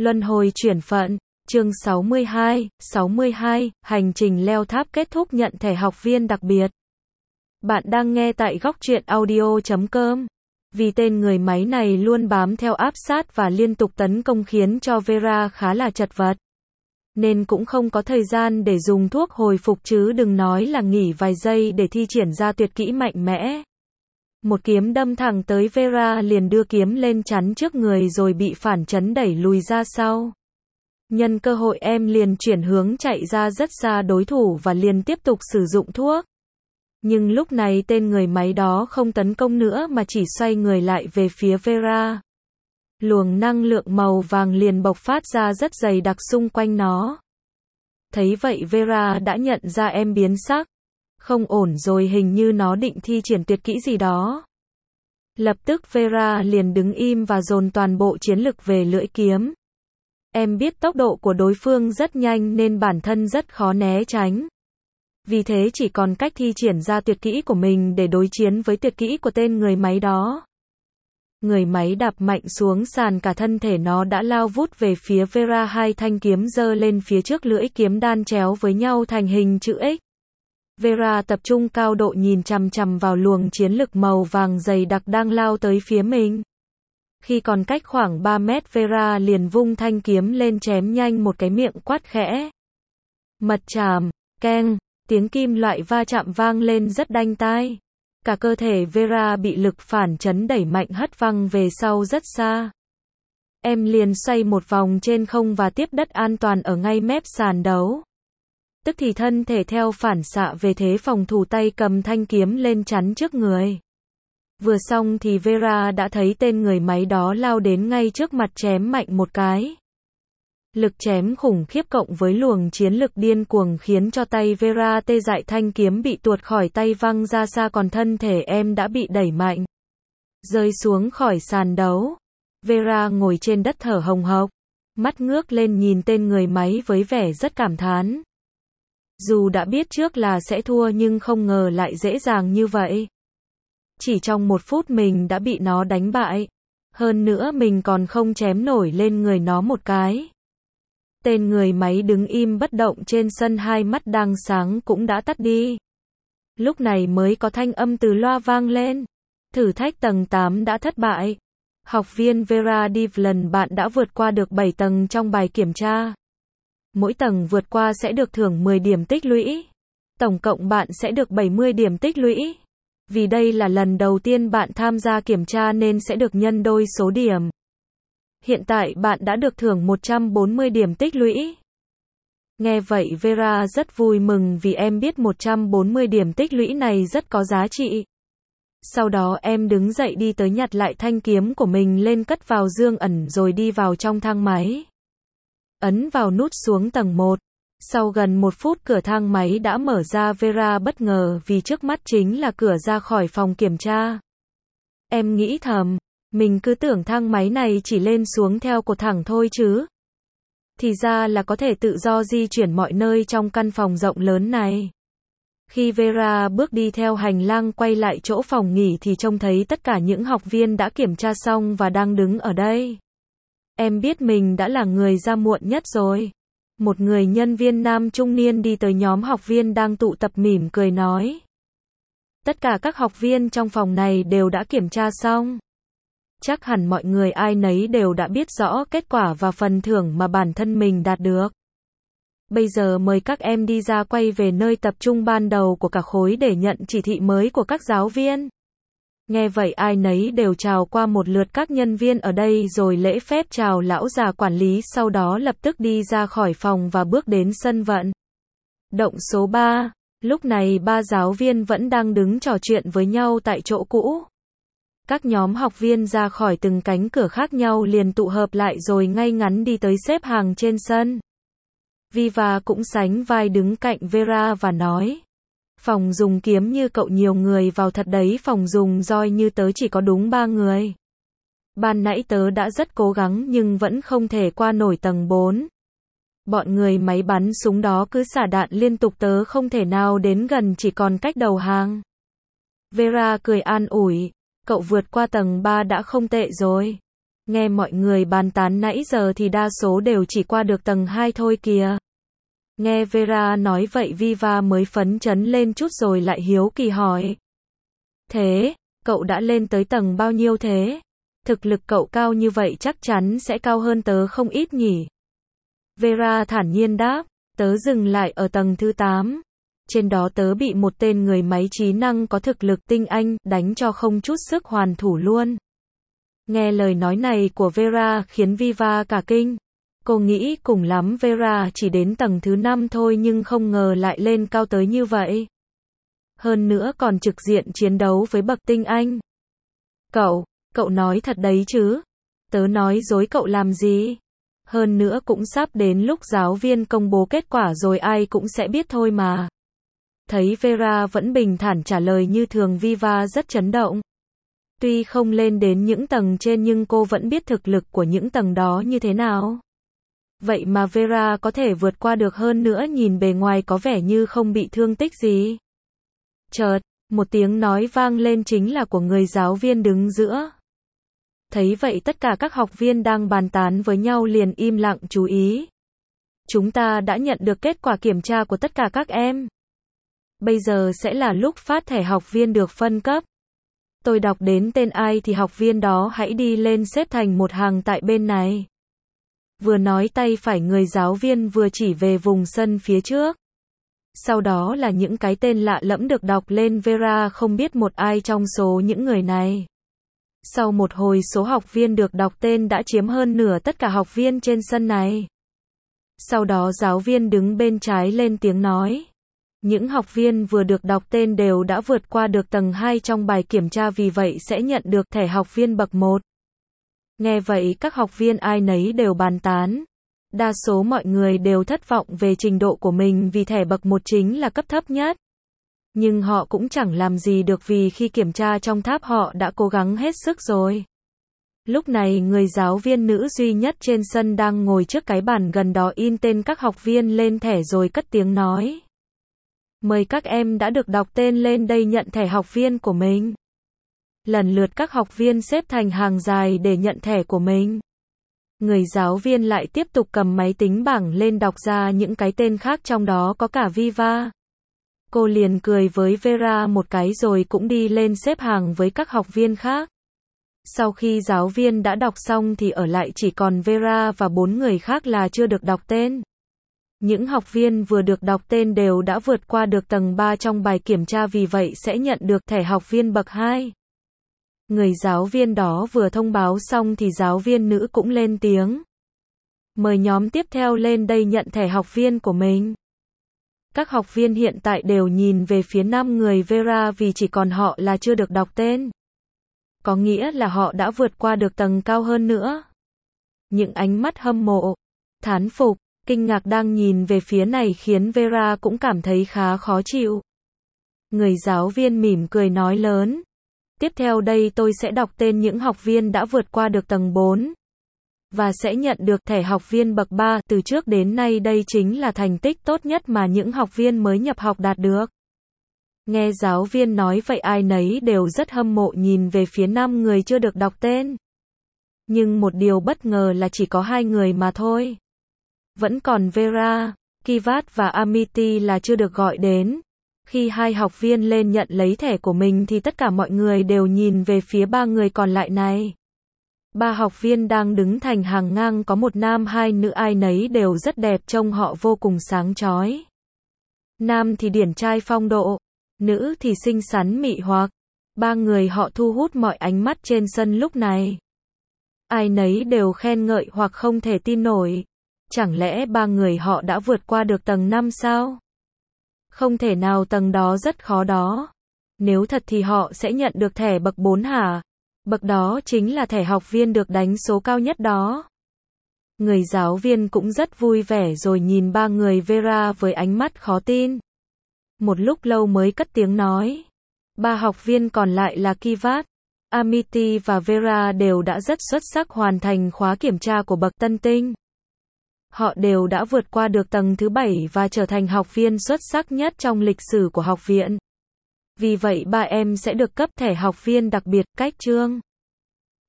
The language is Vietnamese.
Luân hồi chuyển phận, chương 62, hành trình leo tháp kết thúc nhận thẻ học viên đặc biệt. Bạn đang nghe tại góc truyện audio.com. Vì tên người máy này luôn bám theo áp sát và liên tục tấn công khiến cho Vera khá là chật vật. Nên cũng không có thời gian để dùng thuốc hồi phục chứ đừng nói là nghỉ vài giây để thi triển ra tuyệt kỹ mạnh mẽ. Một kiếm đâm thẳng tới Vera liền đưa kiếm lên chắn trước người rồi bị phản chấn đẩy lùi ra sau. Nhân cơ hội em liền chuyển hướng chạy ra rất xa đối thủ và liền tiếp tục sử dụng thuốc. Nhưng lúc này tên người máy đó không tấn công nữa mà chỉ xoay người lại về phía Vera. Luồng năng lượng màu vàng liền bộc phát ra rất dày đặc xung quanh nó. Thấy vậy Vera đã nhận ra em biến sắc. Không ổn rồi, hình như nó định thi triển tuyệt kỹ gì đó. Lập tức Vera liền đứng im và dồn toàn bộ chiến lực về lưỡi kiếm. Em biết tốc độ của đối phương rất nhanh nên bản thân rất khó né tránh. Vì thế chỉ còn cách thi triển ra tuyệt kỹ của mình để đối chiến với tuyệt kỹ của tên người máy đó. Người máy đạp mạnh xuống sàn, cả thân thể nó đã lao vút về phía Vera, hai thanh kiếm giơ lên phía trước, lưỡi kiếm đan chéo với nhau thành hình chữ X. Vera tập trung cao độ nhìn chằm chằm vào luồng chiến lực màu vàng dày đặc đang lao tới phía mình. Khi còn cách khoảng 3 mét Vera liền vung thanh kiếm lên chém nhanh một cái, miệng quát khẽ. Mật chạm, keng, tiếng kim loại va chạm vang lên rất đanh tai. Cả cơ thể Vera bị lực phản chấn đẩy mạnh hất văng về sau rất xa. Em liền xoay một vòng trên không và tiếp đất an toàn ở ngay mép sàn đấu. Tức thì thân thể theo phản xạ về thế phòng thủ, tay cầm thanh kiếm lên chắn trước người. Vừa xong thì Vera đã thấy tên người máy đó lao đến ngay trước mặt, chém mạnh một cái. Lực chém khủng khiếp cộng với luồng chiến lực điên cuồng khiến cho tay Vera tê dại, thanh kiếm bị tuột khỏi tay văng ra xa, còn thân thể em đã bị đẩy mạnh, rơi xuống khỏi sàn đấu. Vera ngồi trên đất thở hồng hộc, mắt ngước lên nhìn tên người máy với vẻ rất cảm thán. Dù đã biết trước là sẽ thua nhưng không ngờ lại dễ dàng như vậy. Chỉ trong 1 phút mình đã bị nó đánh bại. Hơn nữa mình còn không chém nổi lên người nó một cái. Tên người máy đứng im bất động trên sân, hai mắt đang sáng cũng đã tắt đi. Lúc này mới có thanh âm từ loa vang lên. Thử thách tầng 8 đã thất bại. Học viên Vera Devlin, bạn đã vượt qua được 7 tầng trong bài kiểm tra. Mỗi tầng vượt qua sẽ được thưởng 10 điểm tích lũy. Tổng cộng bạn sẽ được 70 điểm tích lũy. Vì đây là lần đầu tiên bạn tham gia kiểm tra nên sẽ được nhân đôi số điểm. Hiện tại bạn đã được thưởng 140 điểm tích lũy. Nghe vậy Vera rất vui mừng vì em biết 140 điểm tích lũy này rất có giá trị. Sau đó em đứng dậy đi tới nhặt lại thanh kiếm của mình lên, cất vào dương ẩn rồi đi vào trong thang máy. Ấn vào nút xuống tầng 1. Sau gần 1 phút cửa thang máy đã mở ra. Vera bất ngờ vì trước mắt chính là cửa ra khỏi phòng kiểm tra. Em nghĩ thầm, mình cứ tưởng thang máy này chỉ lên xuống theo cột thẳng thôi chứ. Thì ra là có thể tự do di chuyển mọi nơi trong căn phòng rộng lớn này. Khi Vera bước đi theo hành lang quay lại chỗ phòng nghỉ thì trông thấy tất cả những học viên đã kiểm tra xong và đang đứng ở đây. Em biết mình đã là người ra muộn nhất rồi. Một người nhân viên nam trung niên đi tới nhóm học viên đang tụ tập, mỉm cười nói. Tất cả các học viên trong phòng này đều đã kiểm tra xong. Chắc hẳn mọi người ai nấy đều đã biết rõ kết quả và phần thưởng mà bản thân mình đạt được. Bây giờ mời các em đi ra quay về nơi tập trung ban đầu của cả khối để nhận chỉ thị mới của các giáo viên. Nghe vậy ai nấy đều chào qua một lượt các nhân viên ở đây rồi lễ phép chào lão già quản lý, sau đó lập tức đi ra khỏi phòng và bước đến sân vận động số 3. Lúc này 3 giáo viên vẫn đang đứng trò chuyện với nhau tại chỗ cũ. Các nhóm học viên ra khỏi từng cánh cửa khác nhau liền tụ hợp lại rồi ngay ngắn đi tới xếp hàng trên sân. Viva cũng sánh vai đứng cạnh Vera và nói. Phòng dùng kiếm như cậu nhiều người vào thật đấy, phòng dùng roi như tớ chỉ có đúng 3 người. Ban nãy tớ đã rất cố gắng nhưng vẫn không thể qua nổi tầng 4. Bọn người máy bắn súng đó cứ xả đạn liên tục, tớ không thể nào đến gần, chỉ còn cách đầu hàng. Vera cười an ủi, cậu vượt qua tầng 3 đã không tệ rồi. Nghe mọi người bàn tán nãy giờ thì đa số đều chỉ qua được tầng 2 thôi kìa. Nghe Vera nói vậy Viva mới phấn chấn lên chút rồi lại hiếu kỳ hỏi. Thế, cậu đã lên tới tầng bao nhiêu thế? Thực lực cậu cao như vậy chắc chắn sẽ cao hơn tớ không ít nhỉ? Vera thản nhiên đáp, tớ dừng lại ở tầng thứ 8. Trên đó tớ bị một tên người máy trí năng có thực lực tinh anh đánh cho không chút sức hoàn thủ luôn. Nghe lời nói này của Vera khiến Viva cả kinh. Cô nghĩ cùng lắm Vera chỉ đến tầng thứ 5 thôi nhưng không ngờ lại lên cao tới như vậy. Hơn nữa còn trực diện chiến đấu với bậc tinh anh. Cậu nói thật đấy chứ? Tớ nói dối cậu làm gì? Hơn nữa cũng sắp đến lúc giáo viên công bố kết quả rồi ai cũng sẽ biết thôi mà. Thấy Vera vẫn bình thản trả lời như thường Viva rất chấn động. Tuy không lên đến những tầng trên nhưng cô vẫn biết thực lực của những tầng đó như thế nào. Vậy mà Vera có thể vượt qua được hơn nữa nhìn bề ngoài có vẻ như không bị thương tích gì. Chợt, một tiếng nói vang lên chính là của người giáo viên đứng giữa. Thấy vậy tất cả các học viên đang bàn tán với nhau liền im lặng chú ý. Chúng ta đã nhận được kết quả kiểm tra của tất cả các em. Bây giờ sẽ là lúc phát thẻ học viên được phân cấp. Tôi đọc đến tên ai thì học viên đó hãy đi lên xếp thành một hàng tại bên này. Vừa nói tay phải người giáo viên vừa chỉ về vùng sân phía trước. Sau đó là những cái tên lạ lẫm được đọc lên Vera không biết một ai trong số những người này. Sau một hồi số học viên được đọc tên đã chiếm hơn nửa tất cả học viên trên sân này. Sau đó giáo viên đứng bên trái lên tiếng nói. Những học viên vừa được đọc tên đều đã vượt qua được tầng 2 trong bài kiểm tra vì vậy sẽ nhận được thẻ học viên bậc 1. Nghe vậy các học viên ai nấy đều bàn tán. Đa số mọi người đều thất vọng về trình độ của mình vì thẻ bậc 1 chính là cấp thấp nhất. Nhưng họ cũng chẳng làm gì được vì khi kiểm tra trong tháp họ đã cố gắng hết sức rồi. Lúc này người giáo viên nữ duy nhất trên sân đang ngồi trước cái bàn gần đó in tên các học viên lên thẻ rồi cất tiếng nói. Mời các em đã được đọc tên lên đây nhận thẻ học viên của mình. Lần lượt các học viên xếp thành hàng dài để nhận thẻ của mình. Người giáo viên lại tiếp tục cầm máy tính bảng lên đọc ra những cái tên khác trong đó có cả Viva. Cô liền cười với Vera một cái rồi cũng đi lên xếp hàng với các học viên khác. Sau khi giáo viên đã đọc xong thì ở lại chỉ còn Vera và 4 người khác là chưa được đọc tên. Những học viên vừa được đọc tên đều đã vượt qua được tầng 3 trong bài kiểm tra vì vậy sẽ nhận được thẻ học viên bậc 2. Người giáo viên đó vừa thông báo xong thì giáo viên nữ cũng lên tiếng. Mời nhóm tiếp theo lên đây nhận thẻ học viên của mình. Các học viên hiện tại đều nhìn về phía 5 người Vera vì chỉ còn họ là chưa được đọc tên. Có nghĩa là họ đã vượt qua được tầng cao hơn nữa. Những ánh mắt hâm mộ, thán phục, kinh ngạc đang nhìn về phía này khiến Vera cũng cảm thấy khá khó chịu. Người giáo viên mỉm cười nói lớn. Tiếp theo đây tôi sẽ đọc tên những học viên đã vượt qua được tầng 4. Và sẽ nhận được thẻ học viên bậc 3, từ trước đến nay đây chính là thành tích tốt nhất mà những học viên mới nhập học đạt được. Nghe giáo viên nói vậy ai nấy đều rất hâm mộ nhìn về phía 5 người chưa được đọc tên. Nhưng một điều bất ngờ là chỉ có 2 người mà thôi. Vẫn còn Vera, Kivat và Amity là chưa được gọi đến. Khi 2 học viên lên nhận lấy thẻ của mình thì tất cả mọi người đều nhìn về phía 3 người còn lại này. 3 học viên đang đứng thành hàng ngang có một nam 2 nữ ai nấy đều rất đẹp trông họ vô cùng sáng chói. Nam thì điển trai phong độ, nữ thì xinh xắn mị hoặc. 3 người họ thu hút mọi ánh mắt trên sân lúc này. Ai nấy đều khen ngợi hoặc không thể tin nổi. Chẳng lẽ 3 người họ đã vượt qua được tầng 5 sao? Không thể nào tầng đó rất khó đó. Nếu thật thì họ sẽ nhận được thẻ bậc 4 hả? Bậc đó chính là thẻ học viên được đánh số cao nhất đó. Người giáo viên cũng rất vui vẻ rồi nhìn 3 người Vera với ánh mắt khó tin. Một lúc lâu mới cất tiếng nói. 3 học viên còn lại là Kivat, Amity và Vera đều đã rất xuất sắc hoàn thành khóa kiểm tra của bậc tân tinh. Họ đều đã vượt qua được tầng thứ 7 và trở thành học viên xuất sắc nhất trong lịch sử của học viện. Vì vậy 3 em sẽ được cấp thẻ học viên đặc biệt, cách chương.